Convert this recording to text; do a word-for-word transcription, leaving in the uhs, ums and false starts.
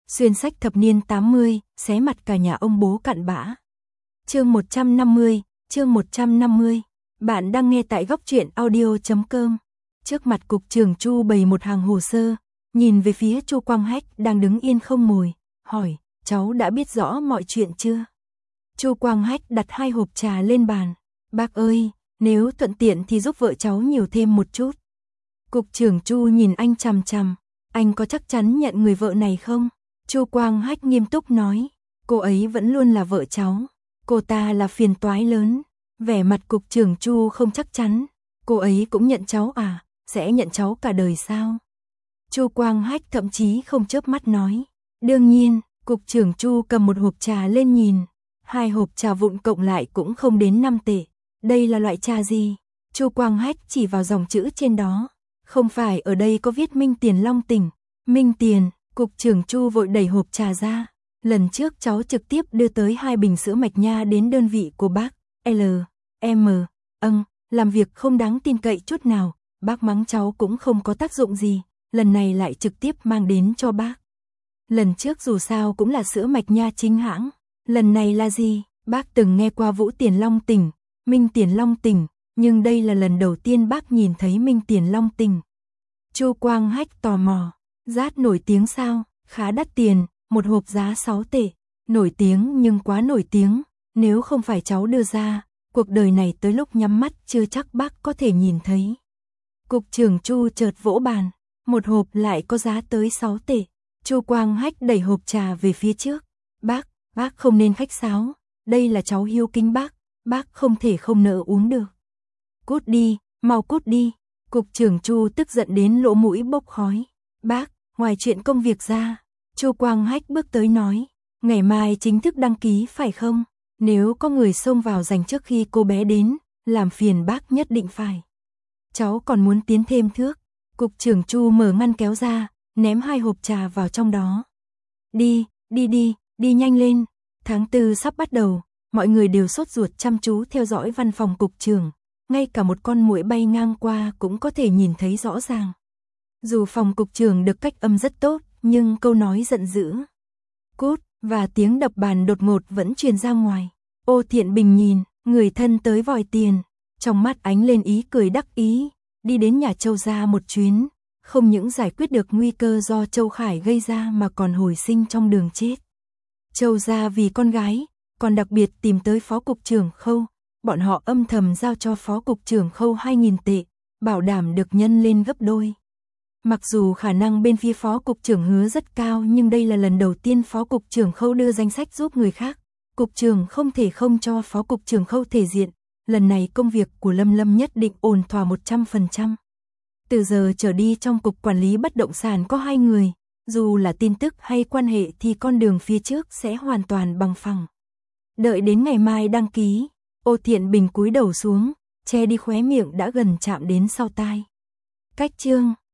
Xuyên sách thập niên tám mươi, xé mặt cả nhà ông bố cặn bã. Chương một trăm năm mươi, chương một trăm năm mươi. Bạn đang nghe tại góc truyện audio chấm com. Trước mặt cục trưởng Chu bày một hàng hồ sơ, nhìn về phía Chu Quang Hách đang đứng yên không mồi, hỏi, cháu đã biết rõ mọi chuyện chưa? Chu Quang Hách đặt hai hộp trà lên bàn. Bác ơi, nếu thuận tiện thì giúp vợ cháu nhiều thêm một chút. Cục trưởng Chu nhìn anh chằm chằm, anh có chắc chắn nhận người vợ này không? Chu Quang Hách nghiêm túc nói, cô ấy vẫn luôn là vợ cháu, cô ta là phiền toái lớn. Vẻ mặt cục trưởng Chu không chắc chắn, cô ấy cũng nhận cháu à, sẽ nhận cháu cả đời sao? Chu Quang Hách thậm chí không chớp mắt nói, đương nhiên. Cục trưởng Chu cầm một hộp trà lên nhìn, hai hộp trà vụn cộng lại cũng không đến năm tệ. Đây là loại trà gì? Chu Quang Hách chỉ vào dòng chữ trên đó, không phải ở đây có viết Minh Tiền Long Tỉnh. Minh Tiền. Cục trưởng Chu vội đẩy hộp trà ra. Lần trước cháu trực tiếp đưa tới hai bình sữa mạch nha đến đơn vị của bác. L, M, âng, làm việc không đáng tin cậy chút nào. Bác mắng cháu cũng không có tác dụng gì. Lần này lại trực tiếp mang đến cho bác. Lần trước dù sao cũng là sữa mạch nha chính hãng. Lần này là gì? Bác từng nghe qua Vũ Tiền Long Tỉnh, Minh Tiền Long Tỉnh, nhưng đây là lần đầu tiên bác nhìn thấy Minh Tiền Long Tỉnh. Chu Quang Hách tò mò. Rát nổi tiếng sao? Khá đắt tiền, một hộp giá sáu tệ. Nổi tiếng nhưng quá nổi tiếng, nếu không phải cháu đưa ra, cuộc đời này tới lúc nhắm mắt chưa chắc bác có thể nhìn thấy. Cục trưởng Chu chợt vỗ bàn, một hộp lại có giá tới sáu tệ. Chu Quang Hách đẩy hộp trà về phía trước. Bác, bác không nên khách sáo, đây là cháu hiếu kính bác, bác không thể không nỡ uống được. Cút đi, mau cút đi. Cục trưởng Chu tức giận đến lỗ mũi bốc khói. Bác, ngoài chuyện công việc ra, Chu Quang Hách bước tới nói, ngày mai chính thức đăng ký phải không? Nếu có người xông vào giành trước khi cô bé đến, làm phiền bác nhất định phải. Cháu còn muốn tiến thêm thước. Cục trưởng Chu mở ngăn kéo ra, ném hai hộp trà vào trong đó. Đi, đi đi, đi nhanh lên. Tháng tư sắp bắt đầu, mọi người đều sốt ruột chăm chú theo dõi văn phòng cục trưởng. Ngay cả một con muỗi bay ngang qua cũng có thể nhìn thấy rõ ràng. Dù phòng cục trưởng được cách âm rất tốt, nhưng câu nói giận dữ, cút, và tiếng đập bàn đột ngột vẫn truyền ra ngoài. Ô Thiện Bình nhìn, người thân tới vòi tiền, trong mắt ánh lên ý cười đắc ý, đi đến nhà Châu gia một chuyến, không những giải quyết được nguy cơ do Châu Khải gây ra mà còn hồi sinh trong đường chết. Châu gia vì con gái, còn đặc biệt tìm tới Phó Cục trưởng Khâu, bọn họ âm thầm giao cho Phó Cục trưởng Khâu hai nghìn tệ, bảo đảm được nhân lên gấp đôi. Mặc dù khả năng bên phía Phó Cục trưởng Hứa rất cao nhưng đây là lần đầu tiên Phó Cục trưởng Khâu đưa danh sách giúp người khác. Cục trưởng không thể không cho Phó Cục trưởng Khâu thể diện, lần này công việc của Lâm Lâm nhất định ổn thỏa một trăm phần trăm. Từ giờ trở đi trong cục quản lý bất động sản có hai người, dù là tin tức hay quan hệ thì con đường phía trước sẽ hoàn toàn bằng phẳng. Đợi đến ngày mai đăng ký, Ô Thiện Bình cúi đầu xuống, che đi khóe miệng đã gần chạm đến sau tai. Cách chương